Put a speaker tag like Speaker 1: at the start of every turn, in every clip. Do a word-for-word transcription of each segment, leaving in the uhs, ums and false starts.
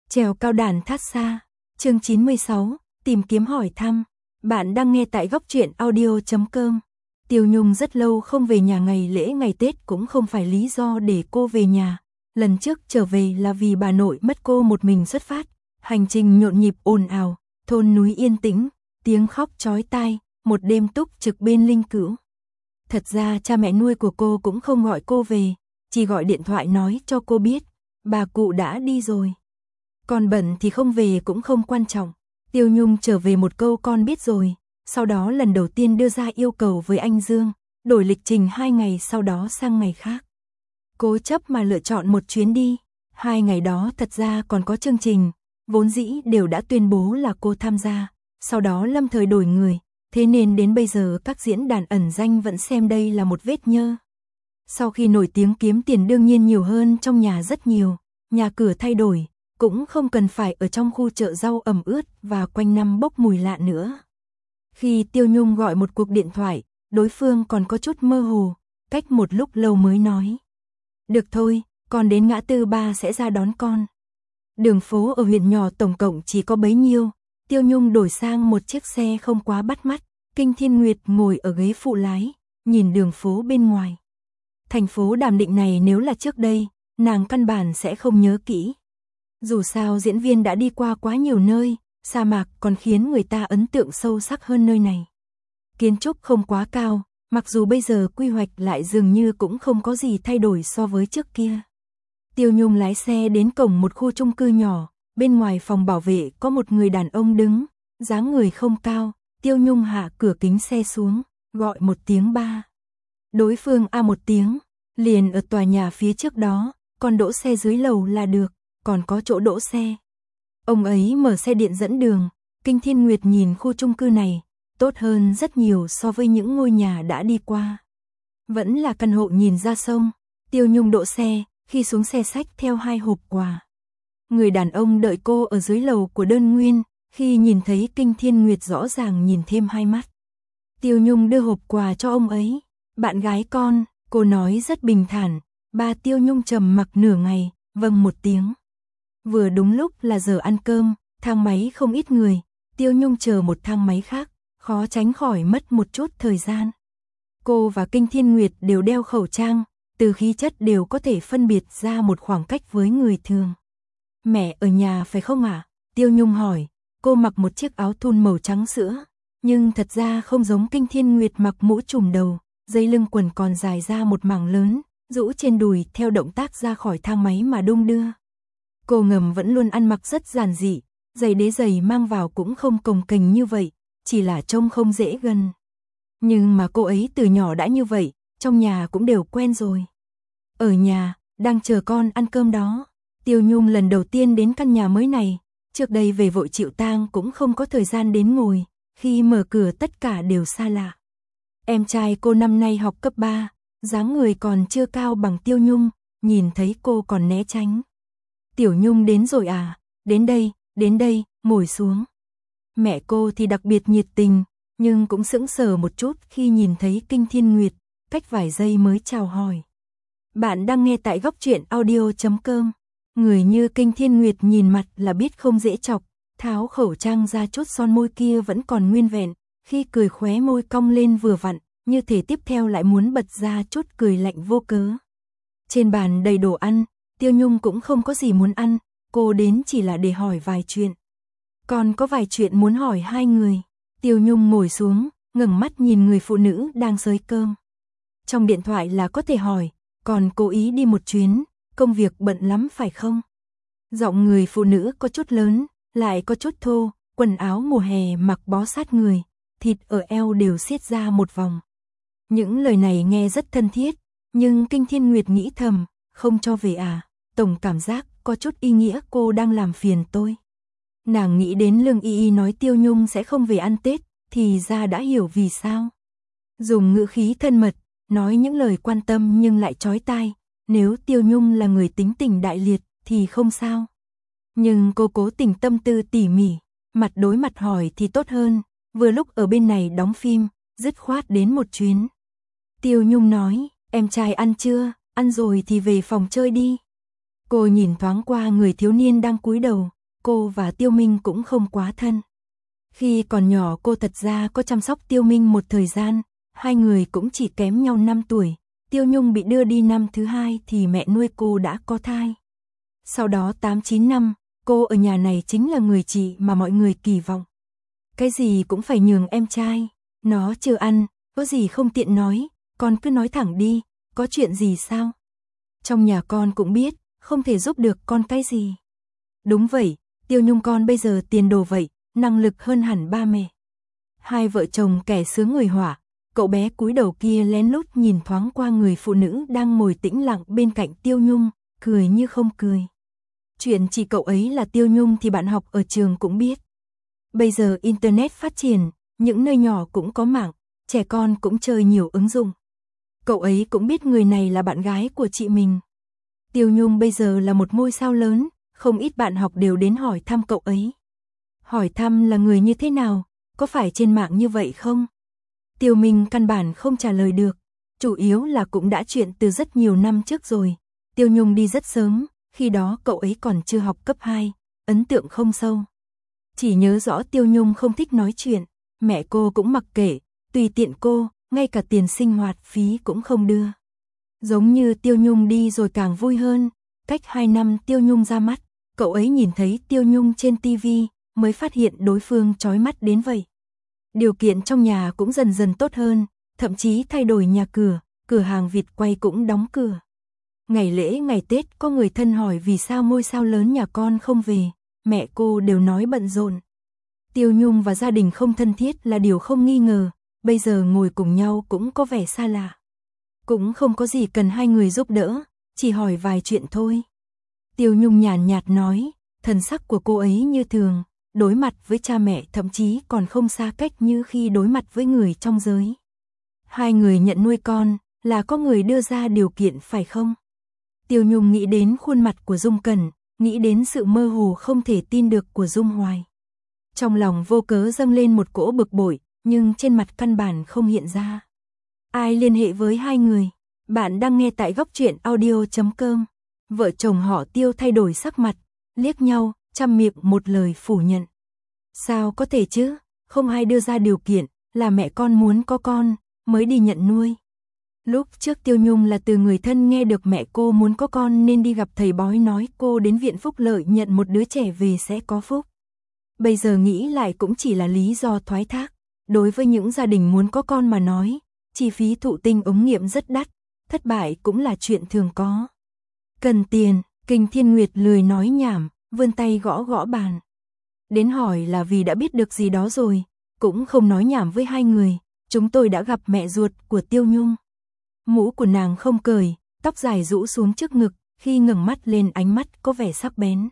Speaker 1: Trèo cao đàn thát xa, chương chín mươi sáu, tìm kiếm hỏi thăm. Bạn đang nghe tại góc truyện audio chấm com. Tiêu Nhung rất lâu không về nhà, ngày lễ ngày Tết cũng không phải lý do để cô về nhà. Lần trước trở về là vì bà nội mất, cô một mình xuất phát. Hành trình nhộn nhịp ồn ào, thôn núi yên tĩnh, tiếng khóc chói tai, một đêm túc trực bên linh cữu. Thật ra cha mẹ nuôi của cô cũng không gọi cô về, chỉ gọi điện thoại nói cho cô biết, bà cụ đã đi rồi. Còn bận thì không về cũng không quan trọng. Tiêu Nhung trở về một câu con biết rồi, sau đó lần đầu tiên đưa ra yêu cầu với anh Dương, đổi lịch trình hai ngày sau đó sang ngày khác. Cố chấp mà lựa chọn một chuyến đi, hai ngày đó thật ra còn có chương trình, vốn dĩ đều đã tuyên bố là cô tham gia, sau đó lâm thời đổi người, thế nên đến bây giờ các diễn đàn ẩn danh vẫn xem đây là một vết nhơ. Sau khi nổi tiếng kiếm tiền đương nhiên nhiều hơn trong nhà rất nhiều, nhà cửa thay đổi, cũng không cần phải ở trong khu chợ rau ẩm ướt và quanh năm bốc mùi lạ nữa. Khi Tiêu Nhung gọi một cuộc điện thoại, đối phương còn có chút mơ hồ, cách một lúc lâu mới nói. Được thôi, con đến ngã tư ba sẽ ra đón con. Đường phố ở huyện nhỏ tổng cộng chỉ có bấy nhiêu, Tiêu Nhung đổi sang một chiếc xe không quá bắt mắt, Kinh Thiên Nguyệt ngồi ở ghế phụ lái, nhìn đường phố bên ngoài. Thành phố Đàm Định này nếu là trước đây, nàng căn bản sẽ không nhớ kỹ. Dù sao diễn viên đã đi qua quá nhiều nơi, sa mạc còn khiến người ta ấn tượng sâu sắc hơn nơi này. Kiến trúc không quá cao, mặc dù bây giờ quy hoạch lại dường như cũng không có gì thay đổi so với trước kia. Tiêu Nhung lái xe đến cổng một khu chung cư nhỏ, bên ngoài phòng bảo vệ có một người đàn ông đứng, dáng người không cao, Tiêu Nhung hạ cửa kính xe xuống, gọi một tiếng ba. Đối phương a một tiếng, liền ở tòa nhà phía trước đó, còn đỗ xe dưới lầu là được, còn có chỗ đỗ xe. Ông ấy mở xe điện dẫn đường, Kinh Thiên Nguyệt nhìn khu chung cư này, tốt hơn rất nhiều so với những ngôi nhà đã đi qua. Vẫn là căn hộ nhìn ra sông, Tiêu Nhung đỗ xe, khi xuống xe xách theo hai hộp quà. Người đàn ông đợi cô ở dưới lầu của đơn nguyên, khi nhìn thấy Kinh Thiên Nguyệt rõ ràng nhìn thêm hai mắt. Tiêu Nhung đưa hộp quà cho ông ấy, bạn gái con, cô nói rất bình thản, ba. Tiêu Nhung trầm mặc nửa ngày, vâng một tiếng. Vừa đúng lúc là giờ ăn cơm, thang máy không ít người, Tiêu Nhung chờ một thang máy khác, khó tránh khỏi mất một chút thời gian. Cô và Kinh Thiên Nguyệt đều đeo khẩu trang, từ khí chất đều có thể phân biệt ra một khoảng cách với người thường. Mẹ ở nhà phải không ạ? À? Tiêu Nhung hỏi, cô mặc một chiếc áo thun màu trắng sữa, nhưng thật ra không giống Kinh Thiên Nguyệt mặc mũ trùm đầu, dây lưng quần còn dài ra một mảng lớn, rũ trên đùi theo động tác ra khỏi thang máy mà đung đưa. Cô ngầm vẫn luôn ăn mặc rất giản dị, giày đế giày mang vào cũng không cồng kềnh như vậy, chỉ là trông không dễ gần. Nhưng mà cô ấy từ nhỏ đã như vậy, trong nhà cũng đều quen rồi. Ở nhà, đang chờ con ăn cơm đó. Tiêu Nhung lần đầu tiên đến căn nhà mới này, trước đây về vội chịu tang cũng không có thời gian đến ngồi, khi mở cửa tất cả đều xa lạ. Em trai cô năm nay học cấp ba, dáng người còn chưa cao bằng Tiêu Nhung, nhìn thấy cô còn né tránh. Tiểu Nhung đến rồi à, đến đây, đến đây, ngồi xuống. Mẹ cô thì đặc biệt nhiệt tình, nhưng cũng sững sờ một chút khi nhìn thấy Kinh Thiên Nguyệt, cách vài giây mới chào hỏi. Bạn đang nghe tại góc truyện audio chấm com. Người như Kinh Thiên Nguyệt nhìn mặt là biết không dễ chọc, tháo khẩu trang ra chút son môi kia vẫn còn nguyên vẹn, khi cười khóe môi cong lên vừa vặn, như thể tiếp theo lại muốn bật ra chút cười lạnh vô cớ. Trên bàn đầy đồ ăn, Tiêu Nhung cũng không có gì muốn ăn, cô đến chỉ là để hỏi vài chuyện. Còn có vài chuyện muốn hỏi hai người. Tiêu Nhung ngồi xuống, ngẩng mắt nhìn người phụ nữ đang xới cơm. Trong điện thoại là có thể hỏi, còn cố ý đi một chuyến, công việc bận lắm phải không? Giọng người phụ nữ có chút lớn, lại có chút thô, quần áo mùa hè mặc bó sát người, thịt ở eo đều siết ra một vòng. Những lời này nghe rất thân thiết, nhưng Kinh Thiên Nguyệt nghĩ thầm, không cho về à, tổng cảm giác có chút ý nghĩa cô đang làm phiền tôi. Nàng nghĩ đến Lương Y Y nói Tiêu Nhung sẽ không về ăn Tết, thì ra đã hiểu vì sao. Dùng ngữ khí thân mật, nói những lời quan tâm nhưng lại chói tai, nếu Tiêu Nhung là người tính tình đại liệt thì không sao. Nhưng cô cố tình tâm tư tỉ mỉ, mặt đối mặt hỏi thì tốt hơn, vừa lúc ở bên này đóng phim, dứt khoát đến một chuyến. Tiêu Nhung nói, em trai ăn chưa, ăn rồi thì về phòng chơi đi. Cô nhìn thoáng qua người thiếu niên đang cúi đầu, cô và Tiêu Minh cũng không quá thân. Khi còn nhỏ cô thật ra có chăm sóc Tiêu Minh một thời gian, hai người cũng chỉ kém nhau năm tuổi. Tiêu Nhung bị đưa đi năm thứ hai thì mẹ nuôi cô đã có thai. Sau đó tám chín năm, cô ở nhà này chính là người chị mà mọi người kỳ vọng. Cái gì cũng phải nhường em trai, nó chưa ăn, có gì không tiện nói, con cứ nói thẳng đi, có chuyện gì sao? Trong nhà con cũng biết, không thể giúp được con cái gì. Đúng vậy, Tiêu Nhung con bây giờ tiền đồ vậy, năng lực hơn hẳn ba mẹ. Hai vợ chồng kẻ sướng người họa, cậu bé cúi đầu kia lén lút nhìn thoáng qua người phụ nữ đang ngồi tĩnh lặng bên cạnh Tiêu Nhung, cười như không cười. Chuyện chỉ cậu ấy là Tiêu Nhung thì bạn học ở trường cũng biết. Bây giờ Internet phát triển, những nơi nhỏ cũng có mạng, trẻ con cũng chơi nhiều ứng dụng. Cậu ấy cũng biết người này là bạn gái của chị mình. Tiêu Nhung bây giờ là một ngôi sao lớn, không ít bạn học đều đến hỏi thăm cậu ấy. Hỏi thăm là người như thế nào, có phải trên mạng như vậy không? Tiêu Minh căn bản không trả lời được, chủ yếu là cũng đã chuyện từ rất nhiều năm trước rồi. Tiêu Nhung đi rất sớm, khi đó cậu ấy còn chưa học cấp hai, ấn tượng không sâu. Chỉ nhớ rõ Tiêu Nhung không thích nói chuyện, mẹ cô cũng mặc kệ, tùy tiện cô, ngay cả tiền sinh hoạt phí cũng không đưa. Giống như Tiêu Nhung đi rồi càng vui hơn, cách hai năm Tiêu Nhung ra mắt, cậu ấy nhìn thấy Tiêu Nhung trên tivi, mới phát hiện đối phương chói mắt đến vậy. Điều kiện trong nhà cũng dần dần tốt hơn, thậm chí thay đổi nhà cửa, cửa hàng vịt quay cũng đóng cửa. Ngày lễ ngày Tết có người thân hỏi vì sao ngôi sao lớn nhà con không về, mẹ cô đều nói bận rộn. Tiêu Nhung và gia đình không thân thiết là điều không nghi ngờ, bây giờ ngồi cùng nhau cũng có vẻ xa lạ. Cũng không có gì cần hai người giúp đỡ, chỉ hỏi vài chuyện thôi. Tiêu Nhung nhàn nhạt nói, thần sắc của cô ấy như thường, đối mặt với cha mẹ thậm chí còn không xa cách như khi đối mặt với người trong giới. Hai người nhận nuôi con, là có người đưa ra điều kiện phải không? Tiêu Nhung nghĩ đến khuôn mặt của Dung Cẩn, nghĩ đến sự mơ hồ không thể tin được của Dung Hoài. Trong lòng vô cớ dâng lên một cỗ bực bội, nhưng trên mặt căn bản không hiện ra. Ai liên hệ với hai người? Bạn đang nghe tại góc truyện audio chấm com. Vợ chồng họ Tiêu thay đổi sắc mặt, liếc nhau, chăm miệng một lời phủ nhận. Sao có thể chứ, không ai đưa ra điều kiện, là mẹ con muốn có con, mới đi nhận nuôi. Lúc trước Tiêu Nhung là từ người thân nghe được mẹ cô muốn có con nên đi gặp thầy bói nói cô đến viện phúc lợi nhận một đứa trẻ về sẽ có phúc. Bây giờ nghĩ lại cũng chỉ là lý do thoái thác. Đối với những gia đình muốn có con mà nói, chi phí thụ tinh ống nghiệm rất đắt, thất bại cũng là chuyện thường có. Cần tiền, Kinh Thiên Nguyệt lười nói nhảm, vươn tay gõ gõ bàn. Đến hỏi là vì đã biết được gì đó rồi, cũng không nói nhảm với hai người, chúng tôi đã gặp mẹ ruột của Tiêu Nhung. Mũ của nàng không cởi, tóc dài rũ xuống trước ngực, khi ngẩng mắt lên ánh mắt có vẻ sắc bén.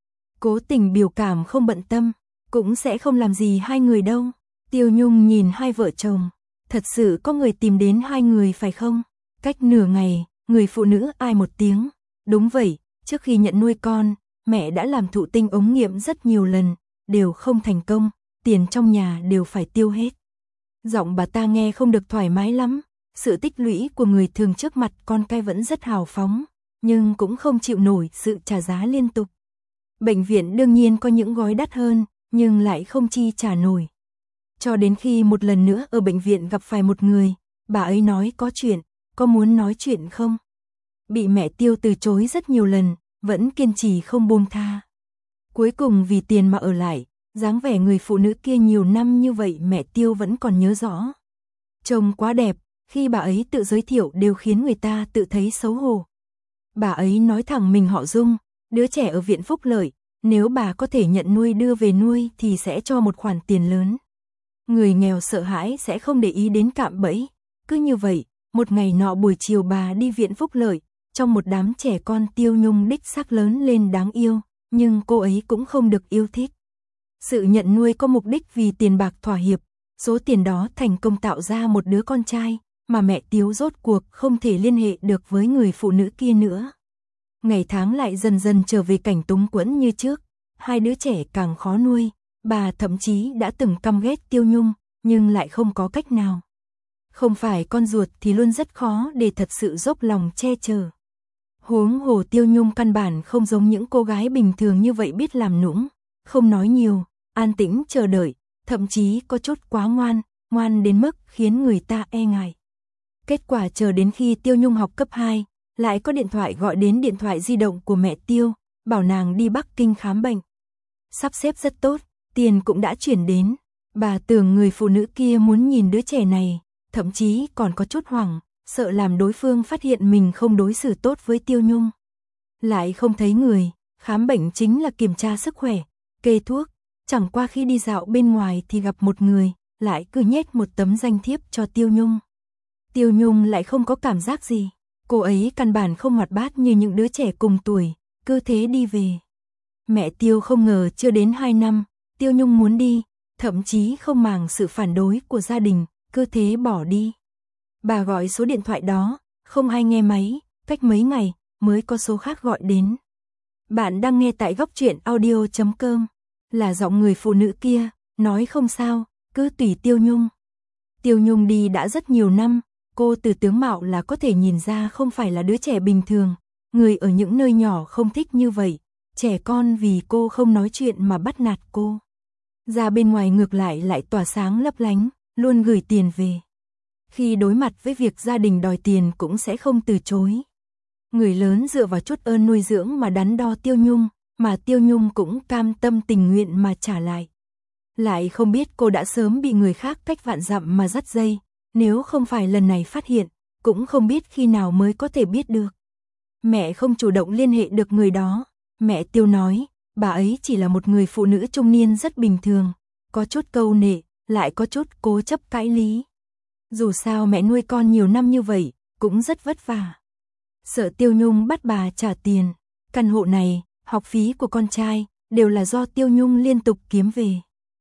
Speaker 1: Cố tình biểu cảm không bận tâm, cũng sẽ không làm gì hai người đâu. Tiêu Nhung nhìn hai vợ chồng, thật sự có người tìm đến hai người phải không? Cách nửa ngày, người phụ nữ ai một tiếng. Đúng vậy, trước khi nhận nuôi con, mẹ đã làm thụ tinh ống nghiệm rất nhiều lần, đều không thành công, tiền trong nhà đều phải tiêu hết. Giọng bà ta nghe không được thoải mái lắm, sự tích lũy của người thường trước mặt con cái vẫn rất hào phóng, nhưng cũng không chịu nổi sự trả giá liên tục. Bệnh viện đương nhiên có những gói đắt hơn, nhưng lại không chi trả nổi. Cho đến khi một lần nữa ở bệnh viện gặp phải một người, bà ấy nói có chuyện, có muốn nói chuyện không? Bị mẹ Tiêu từ chối rất nhiều lần, vẫn kiên trì không buông tha. Cuối cùng vì tiền mà ở lại, dáng vẻ người phụ nữ kia nhiều năm như vậy mẹ Tiêu vẫn còn nhớ rõ. Trông quá đẹp, khi bà ấy tự giới thiệu đều khiến người ta tự thấy xấu hổ. Bà ấy nói thẳng mình họ Dung, đứa trẻ ở viện phúc lợi, nếu bà có thể nhận nuôi đưa về nuôi thì sẽ cho một khoản tiền lớn. Người nghèo sợ hãi sẽ không để ý đến cạm bẫy. Cứ như vậy, một ngày nọ buổi chiều bà đi viện phúc lợi, trong một đám trẻ con Tiêu Nhung đích xác lớn lên đáng yêu, nhưng cô ấy cũng không được yêu thích. Sự nhận nuôi có mục đích vì tiền bạc thỏa hiệp, số tiền đó thành công tạo ra một đứa con trai, mà mẹ Tiêu rốt cuộc không thể liên hệ được với người phụ nữ kia nữa. Ngày tháng lại dần dần trở về cảnh túng quẫn như trước, hai đứa trẻ càng khó nuôi, bà thậm chí đã từng căm ghét Tiêu Nhung, nhưng lại không có cách nào. Không phải con ruột thì luôn rất khó để thật sự dốc lòng che chở. Huống hồ Tiêu Nhung căn bản không giống những cô gái bình thường như vậy biết làm nũng, không nói nhiều, an tĩnh chờ đợi, thậm chí có chút quá ngoan, ngoan đến mức khiến người ta e ngại. Kết quả chờ đến khi Tiêu Nhung học cấp hai, lại có điện thoại gọi đến điện thoại di động của mẹ Tiêu, bảo nàng đi Bắc Kinh khám bệnh. Sắp xếp rất tốt, tiền cũng đã chuyển đến. Bà tưởng người phụ nữ kia muốn nhìn đứa trẻ này, thậm chí còn có chút hoảng, sợ làm đối phương phát hiện mình không đối xử tốt với Tiêu Nhung. Lại không thấy người, khám bệnh chính là kiểm tra sức khỏe, kê thuốc, chẳng qua khi đi dạo bên ngoài thì gặp một người, lại cứ nhét một tấm danh thiếp cho Tiêu Nhung. Tiêu Nhung lại không có cảm giác gì, cô ấy căn bản không hoạt bát như những đứa trẻ cùng tuổi, cứ thế đi về. Mẹ Tiêu không ngờ chưa đến hai năm, Tiêu Nhung muốn đi, thậm chí không màng sự phản đối của gia đình, cứ thế bỏ đi. Bà gọi số điện thoại đó, không ai nghe máy, cách mấy ngày mới có số khác gọi đến. Bạn đang nghe tại góc truyện audio chấm com, là giọng người phụ nữ kia, nói không sao, cứ tùy Tiêu Nhung. Tiêu Nhung đi đã rất nhiều năm, cô từ tướng mạo là có thể nhìn ra không phải là đứa trẻ bình thường, người ở những nơi nhỏ không thích như vậy, trẻ con vì cô không nói chuyện mà bắt nạt cô. Ra bên ngoài ngược lại lại tỏa sáng lấp lánh, luôn gửi tiền về. Khi đối mặt với việc gia đình đòi tiền cũng sẽ không từ chối. Người lớn dựa vào chút ơn nuôi dưỡng mà đắn đo Tiêu Nhung, mà Tiêu Nhung cũng cam tâm tình nguyện mà trả lại. Lại không biết cô đã sớm bị người khác cách vạn dặm mà dắt dây, nếu không phải lần này phát hiện, cũng không biết khi nào mới có thể biết được. Mẹ không chủ động liên hệ được người đó, mẹ Tiêu nói, bà ấy chỉ là một người phụ nữ trung niên rất bình thường, có chút câu nệ, lại có chút cố chấp cãi lý. Dù sao mẹ nuôi con nhiều năm như vậy, cũng rất vất vả. Sợ Tiêu Nhung bắt bà trả tiền, căn hộ này, học phí của con trai, đều là do Tiêu Nhung liên tục kiếm về.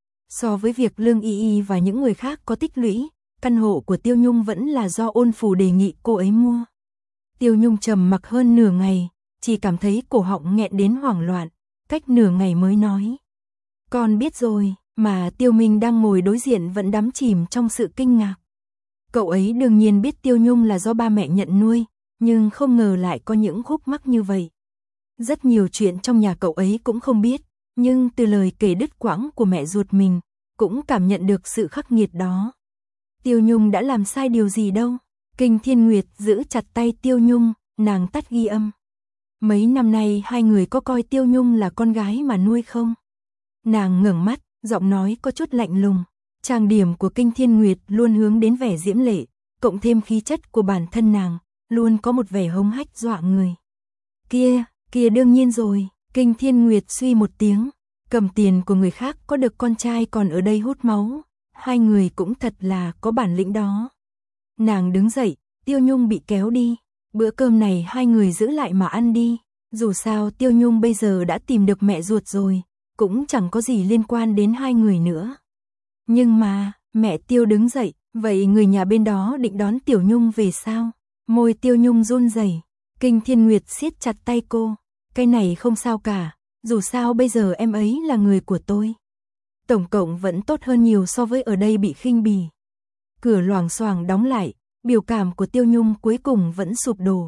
Speaker 1: So với việc Lương Y Y và những người khác có tích lũy, căn hộ của Tiêu Nhung vẫn là do Ôn Phù đề nghị cô ấy mua. Tiêu Nhung trầm mặc hơn nửa ngày, chỉ cảm thấy cổ họng nghẹn đến hoảng loạn, cách nửa ngày mới nói. Con biết rồi, mà Tiêu Minh đang ngồi đối diện vẫn đắm chìm trong sự kinh ngạc. Cậu ấy đương nhiên biết Tiêu Nhung là do ba mẹ nhận nuôi, nhưng không ngờ lại có những khúc mắc như vậy. Rất nhiều chuyện trong nhà cậu ấy cũng không biết, nhưng từ lời kể đứt quãng của mẹ ruột mình, cũng cảm nhận được sự khắc nghiệt đó. Tiêu Nhung đã làm sai điều gì đâu. Kinh Thiên Nguyệt giữ chặt tay Tiêu Nhung, nàng tắt ghi âm. Mấy năm nay hai người có coi Tiêu Nhung là con gái mà nuôi không? Nàng ngẩng mắt, giọng nói có chút lạnh lùng. Trang điểm của Kinh Thiên Nguyệt luôn hướng đến vẻ diễm lệ, cộng thêm khí chất của bản thân nàng, luôn có một vẻ hống hách dọa người. Kia, kia đương nhiên rồi, Kinh Thiên Nguyệt suy một tiếng, cầm tiền của người khác có được con trai còn ở đây hút máu, hai người cũng thật là có bản lĩnh đó. Nàng đứng dậy, Tiêu Nhung bị kéo đi, bữa cơm này hai người giữ lại mà ăn đi, dù sao Tiêu Nhung bây giờ đã tìm được mẹ ruột rồi, cũng chẳng có gì liên quan đến hai người nữa. Nhưng mà, mẹ Tiêu đứng dậy, vậy người nhà bên đó định đón Tiểu Nhung về sao? Môi Tiêu Nhung run rẩy, Kinh Thiên Nguyệt siết chặt tay cô, cái này không sao cả, dù sao bây giờ em ấy là người của tôi. Tổng cộng vẫn tốt hơn nhiều so với ở đây bị khinh bỉ. Cửa loảng xoảng đóng lại, biểu cảm của Tiêu Nhung cuối cùng vẫn sụp đổ.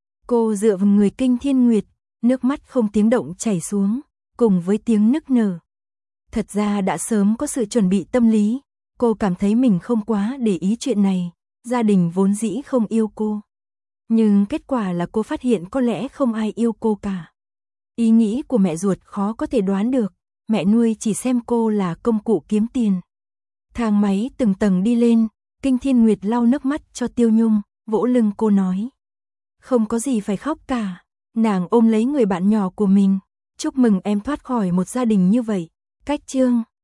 Speaker 1: Cô dựa vào người Kinh Thiên Nguyệt, nước mắt không tiếng động chảy xuống, cùng với tiếng nức nở. Thật ra đã sớm có sự chuẩn bị tâm lý, cô cảm thấy mình không quá để ý chuyện này, gia đình vốn dĩ không yêu cô. Nhưng kết quả là cô phát hiện có lẽ không ai yêu cô cả. Ý nghĩ của mẹ ruột khó có thể đoán được, mẹ nuôi chỉ xem cô là công cụ kiếm tiền. Thang máy từng tầng đi lên, Kinh Thiên Nguyệt lau nước mắt cho Tiêu Nhung, vỗ lưng cô nói. Không có gì phải khóc cả, nàng ôm lấy người bạn nhỏ của mình, chúc mừng em thoát khỏi một gia đình như vậy. Cách chương